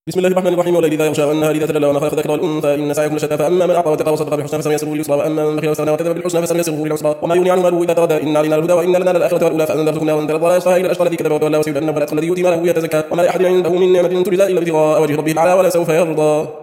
بسم الله الرحمن الرحيم. والليل إذا يغشى والنهار إذا تجلى وما خلق الذكر والأنثى إن سعيكم لشتى فأما من أعطى واتقى وصدق بالحسنى فسنيسره لليسرى وأما من بخل واستغنى وكذب بالحسنى فسنيسره للعسرى وما يغني عنه ماله إذا تردى إن علينا الهدى وإن لنا للآخرة والأولى فأنذرتكم نارا تلظى لا يصلاها إلا الأشقى الذي كذب وتولى وسيجنبها الأتقى الذي يؤتي ماله يتزكى وما لأحد عنده من نعمة تجزى إلا ابتغاء وجه ربه الأعلى ولسوف يرضى.